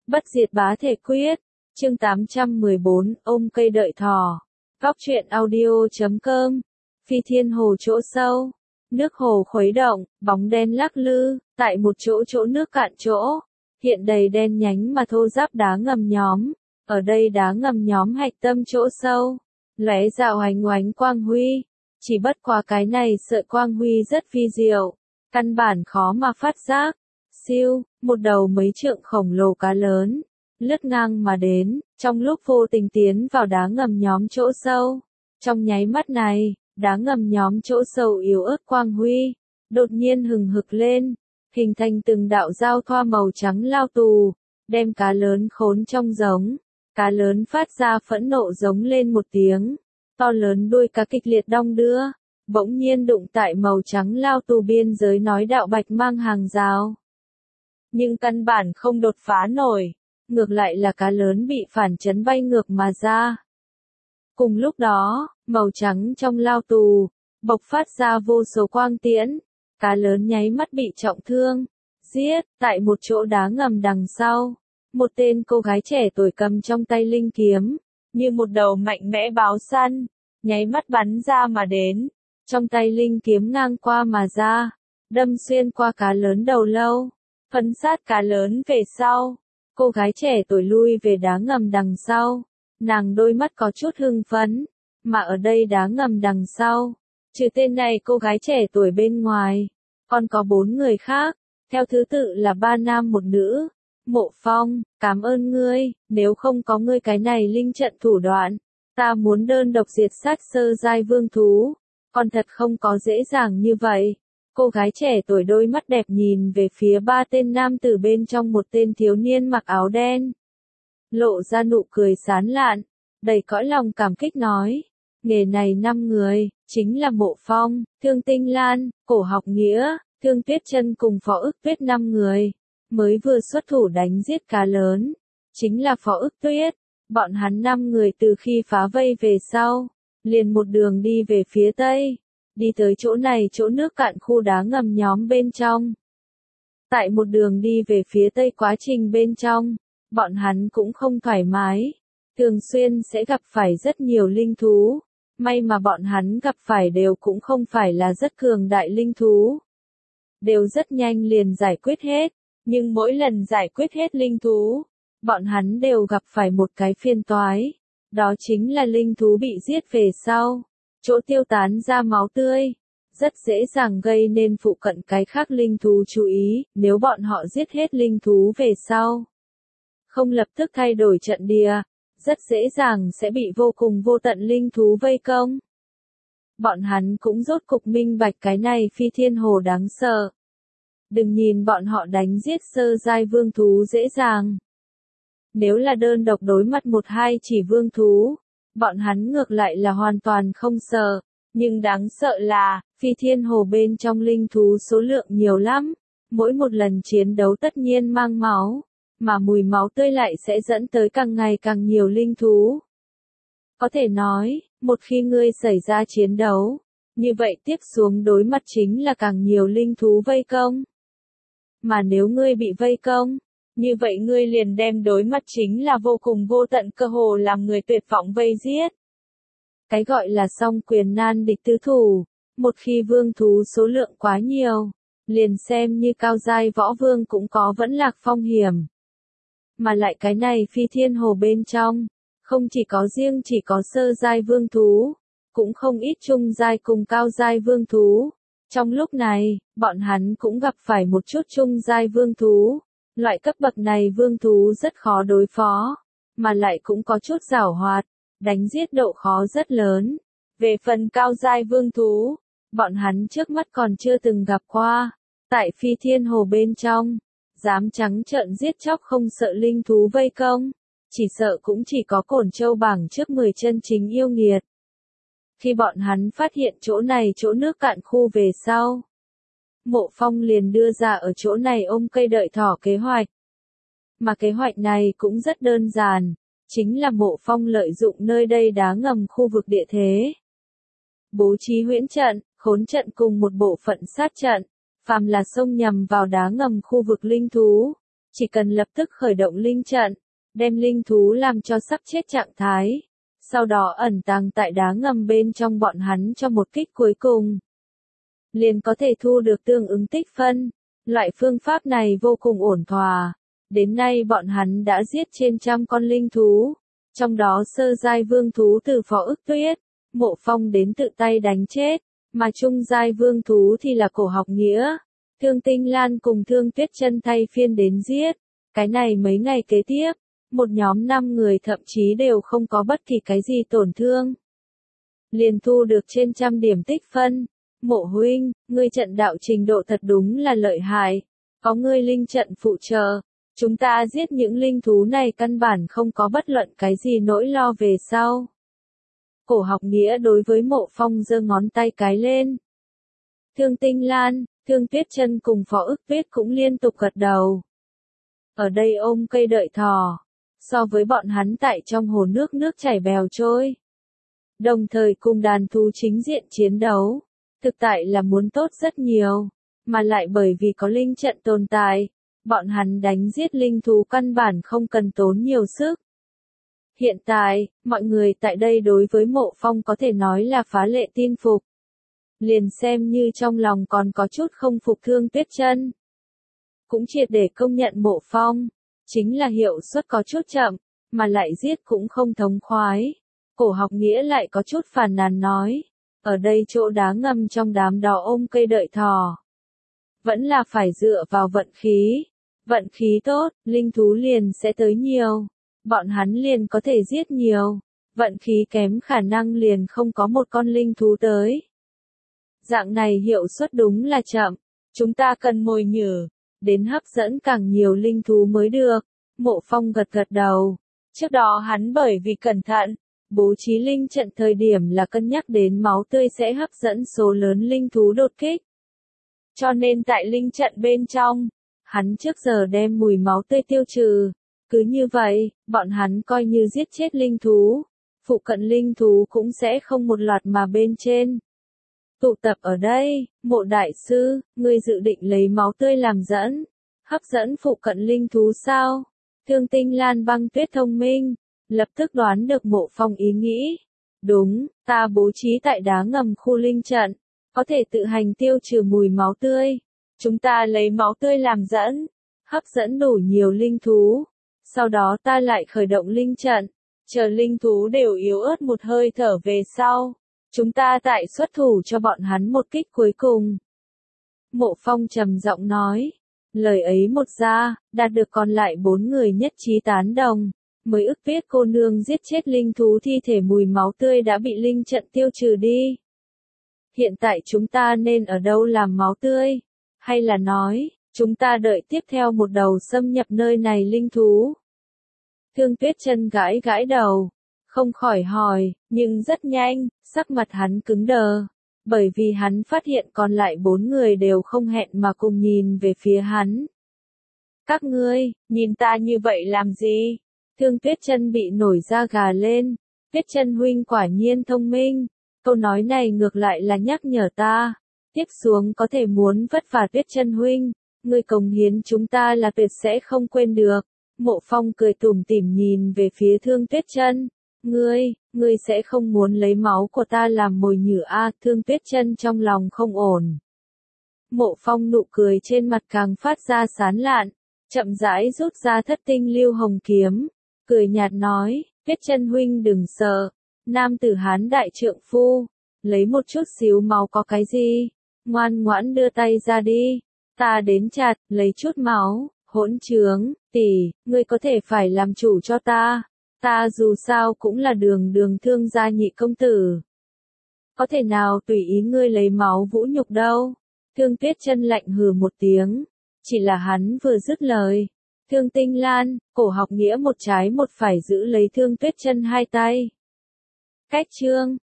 Bất diệt bá thể quyết. Chương 814, ôm cây đợi thỏ. Góc truyện audio.com. Phi thiên hồ chỗ sâu. Nước hồ khuấy động, bóng đen lắc lư, tại một chỗ nước cạn chỗ. Hiện đầy đen nhánh mà thô ráp đá ngầm nhóm. Ở đây đá ngầm nhóm hạch tâm chỗ sâu. Lóe rạo ánh oánh quang huy. Chỉ bất qua cái này sợi quang huy rất vi diệu. Căn bản khó mà phát giác. Siêu, một đầu mấy trượng khổng lồ cá lớn, lướt ngang mà đến, trong lúc vô tình tiến vào đá ngầm nhóm chỗ sâu. Trong nháy mắt này, đá ngầm nhóm chỗ sâu yếu ớt quang huy, đột nhiên hừng hực lên, hình thành từng đạo giao thoa màu trắng lao tù, đem cá lớn khốn trong giống. Cá lớn phát ra phẫn nộ giống lên một tiếng, to lớn đuôi cá kịch liệt đong đưa, bỗng nhiên đụng tại màu trắng lao tù biên giới nói đạo bạch mang hàng rào. Nhưng căn bản không đột phá nổi, ngược lại là cá lớn bị phản chấn bay ngược mà ra. Cùng lúc đó, màu trắng trong lao tù, bộc phát ra vô số quang tiễn, cá lớn nháy mắt bị trọng thương, giết, tại một chỗ đá ngầm đằng sau. Một tên cô gái trẻ tuổi cầm trong tay linh kiếm, như một đầu mạnh mẽ báo săn, nháy mắt bắn ra mà đến, trong tay linh kiếm ngang qua mà ra, đâm xuyên qua cá lớn đầu lâu. Phân sát cá lớn về sau, cô gái trẻ tuổi lui về đá ngầm đằng sau, nàng đôi mắt có chút hưng phấn, mà ở đây đá ngầm đằng sau, trừ tên này cô gái trẻ tuổi bên ngoài, còn có 4 người khác, theo thứ tự là 3 nam 1 nữ. Mộ Phong, cảm ơn ngươi, nếu không có ngươi cái này linh trận thủ đoạn, ta muốn đơn độc diệt sát sơ giai vương thú, còn thật không có dễ dàng như vậy. Cô gái trẻ tuổi đôi mắt đẹp nhìn về phía 3 tên nam tử bên trong một tên thiếu niên mặc áo đen. Lộ ra nụ cười sán lạn, đầy cõi lòng cảm kích nói. Nghề này 5 người, chính là Mộ Phong, Thương Tinh Lan, Cổ Học Nghĩa, Thương Tuyết Chân cùng Phó Ức Tuyết 5 người. Mới vừa xuất thủ đánh giết cá lớn. Chính là Phó Ức Tuyết. Bọn hắn 5 người từ khi phá vây về sau, liền một đường đi về phía tây. Đi tới chỗ này chỗ nước cạn khu đá ngầm nhóm bên trong. Tại một đường đi về phía tây quá trình bên trong, bọn hắn cũng không thoải mái. Thường xuyên sẽ gặp phải rất nhiều linh thú. May mà bọn hắn gặp phải đều cũng không phải là rất cường đại linh thú. Đều rất nhanh liền giải quyết hết. Nhưng mỗi lần giải quyết hết linh thú, bọn hắn đều gặp phải một cái phiền toái. Đó chính là linh thú bị giết về sau. Chỗ tiêu tán ra máu tươi, rất dễ dàng gây nên phụ cận cái khác linh thú chú ý, nếu bọn họ giết hết linh thú về sau. Không lập tức thay đổi trận địa, rất dễ dàng sẽ bị vô cùng vô tận linh thú vây công. Bọn hắn cũng rốt cục minh bạch cái này phi thiên hồ đáng sợ. Đừng nhìn bọn họ đánh giết sơ giai vương thú dễ dàng. Nếu là đơn độc đối mặt 1-2 chỉ vương thú, bọn hắn ngược lại là hoàn toàn không sợ, nhưng đáng sợ là, phi thiên hồ bên trong linh thú số lượng nhiều lắm, mỗi một lần chiến đấu tất nhiên mang máu, mà mùi máu tươi lại sẽ dẫn tới càng ngày càng nhiều linh thú. Có thể nói, một khi ngươi xảy ra chiến đấu, như vậy tiếp xuống đối mặt chính là càng nhiều linh thú vây công. Mà nếu ngươi bị vây công, như vậy ngươi liền đem đối mặt chính là vô cùng vô tận cơ hồ làm người tuyệt vọng vây giết. Cái gọi là song quyền nan địch tứ thủ, một khi vương thú số lượng quá nhiều, liền xem như cao giai võ vương cũng có vẫn lạc phong hiểm. Mà lại cái này phi thiên hồ bên trong, không chỉ có riêng chỉ có sơ giai vương thú, cũng không ít trung giai cùng cao giai vương thú. Trong lúc này, bọn hắn cũng gặp phải một chút trung giai vương thú. Loại cấp bậc này vương thú rất khó đối phó, mà lại cũng có chút giảo hoạt, đánh giết độ khó rất lớn. Về phần cao giai vương thú, bọn hắn trước mắt còn chưa từng gặp qua. Tại phi thiên hồ bên trong, dám trắng trợn giết chóc không sợ linh thú vây công, chỉ sợ cũng chỉ có Cổn Châu bảng trước 10 chân chính yêu nghiệt. Khi bọn hắn phát hiện chỗ này chỗ nước cạn khu về sau, Mộ Phong liền đưa ra ở chỗ này ôm cây đợi thỏ kế hoạch. Mà kế hoạch này cũng rất đơn giản, chính là Mộ Phong lợi dụng nơi đây đá ngầm khu vực địa thế. Bố trí huyễn trận, khốn trận cùng một bộ phận sát trận, phàm là xông nhằm vào đá ngầm khu vực linh thú, chỉ cần lập tức khởi động linh trận, đem linh thú làm cho sắp chết trạng thái, sau đó ẩn tàng tại đá ngầm bên trong bọn hắn cho một kích cuối cùng, liền có thể thu được tương ứng tích phân. Loại phương pháp này vô cùng ổn thỏa. Đến nay bọn hắn đã giết trên 100 con linh thú, trong đó sơ giai vương thú từ Phó Ức Tuyết, Mộ Phong đến tự tay đánh chết, mà trung giai vương thú thì là Cổ Học Nghĩa, Thương Tinh Lan cùng Thương Tuyết Chân thay phiên đến giết. Cái này mấy ngày kế tiếp, một nhóm 5 người thậm chí đều không có bất kỳ cái gì tổn thương, liền thu được trên 100 điểm tích phân. Mộ huynh, ngươi trận đạo trình độ thật đúng là lợi hại, có ngươi linh trận phụ trợ, chúng ta giết những linh thú này căn bản không có bất luận cái gì nỗi lo về sau. Cổ Học Nghĩa đối với Mộ Phong giơ ngón tay cái lên. Thương Tinh Lan, Thương Tuyết Chân cùng Phó Ức Tuyết cũng liên tục gật đầu. Ở đây ôm cây đợi thỏ, so với bọn hắn tại trong hồ nước chảy bèo trôi, đồng thời cùng đàn thú chính diện chiến đấu, thực tại là muốn tốt rất nhiều, mà lại bởi vì có linh trận tồn tại, bọn hắn đánh giết linh thú căn bản không cần tốn nhiều sức. Hiện tại, mọi người tại đây đối với Mộ Phong có thể nói là phá lệ tin phục. Liền xem như trong lòng còn có chút không phục Thương Tuyết Chân, cũng triệt để công nhận Mộ Phong, chính là hiệu suất có chút chậm, mà lại giết cũng không thống khoái. Cổ Học Nghĩa lại có chút phàn nàn nói, ở đây chỗ đá ngầm trong đám đó ôm cây đợi thỏ, vẫn là phải dựa vào vận khí tốt, linh thú liền sẽ tới nhiều, bọn hắn liền có thể giết nhiều, vận khí kém khả năng liền không có một con linh thú tới. Dạng này hiệu suất đúng là chậm, chúng ta cần mồi nhử, đến hấp dẫn càng nhiều linh thú mới được. Mộ Phong gật gật đầu, trước đó hắn bởi vì cẩn thận, bố trí linh trận thời điểm là cân nhắc đến máu tươi sẽ hấp dẫn số lớn linh thú đột kích. Cho nên tại linh trận bên trong, hắn trước giờ đem mùi máu tươi tiêu trừ. Cứ như vậy, bọn hắn coi như giết chết linh thú, phụ cận linh thú cũng sẽ không một loạt mà bên trên. Tụ tập ở đây, Mộ đại sư, ngươi dự định lấy máu tươi làm dẫn, hấp dẫn phụ cận linh thú sao? Thương Tinh Lan Băng Tuyết thông minh, lập tức đoán được Mộ Phong ý nghĩ. Đúng, ta bố trí tại đá ngầm khu linh trận, có thể tự hành tiêu trừ mùi máu tươi. Chúng ta lấy máu tươi làm dẫn, hấp dẫn đủ nhiều linh thú. Sau đó ta lại khởi động linh trận, chờ linh thú đều yếu ớt một hơi thở về sau. Chúng ta tại xuất thủ cho bọn hắn một kích cuối cùng. Mộ Phong trầm giọng nói. Lời ấy một ra, đạt được còn lại 4 người nhất trí tán đồng. Mới Ức Tuyết cô nương giết chết linh thú thi thể mùi máu tươi đã bị linh trận tiêu trừ đi. Hiện tại chúng ta nên ở đâu làm máu tươi? Hay là nói, chúng ta đợi tiếp theo một đầu xâm nhập nơi này linh thú? Thương Tuyết Chân gãi gãi đầu, không khỏi hỏi, nhưng rất nhanh, sắc mặt hắn cứng đờ, bởi vì hắn phát hiện còn lại 4 người đều không hẹn mà cùng nhìn về phía hắn. Các ngươi, nhìn ta như vậy làm gì? Thương Tuyết Chân bị nổi da gà lên, Tuyết Chân huynh quả nhiên thông minh, câu nói này ngược lại là nhắc nhở ta, tiếp xuống có thể muốn vất vả Tuyết Chân huynh, ngươi cống hiến chúng ta là tuyệt sẽ không quên được. Mộ Phong cười tủm tỉm nhìn về phía Thương Tuyết Chân. Ngươi sẽ không muốn lấy máu của ta làm mồi nhử a? Thương Tuyết Chân trong lòng không ổn. Mộ Phong nụ cười trên mặt càng phát ra sán lạn, chậm rãi rút ra Thất Tinh Lưu Hồng kiếm, cười nhạt nói, Tuyết Chân huynh đừng sợ, nam tử Hán đại trượng phu, lấy một chút xíu máu có cái gì, ngoan ngoãn đưa tay ra đi, ta đến chặt, lấy chút máu. Hỗn trướng, tỷ, ngươi có thể phải làm chủ cho ta. Ta dù sao cũng là đường Thương gia nhị công tử. Có thể nào tùy ý ngươi lấy máu vũ nhục đâu. Thương Tuyết Chân lạnh hừ một tiếng. Chỉ là hắn vừa dứt lời. Thương Tinh Lan, Cổ Học Nghĩa một trái một phải giữ lấy Thương Tuyết Chân hai tay. Cách chương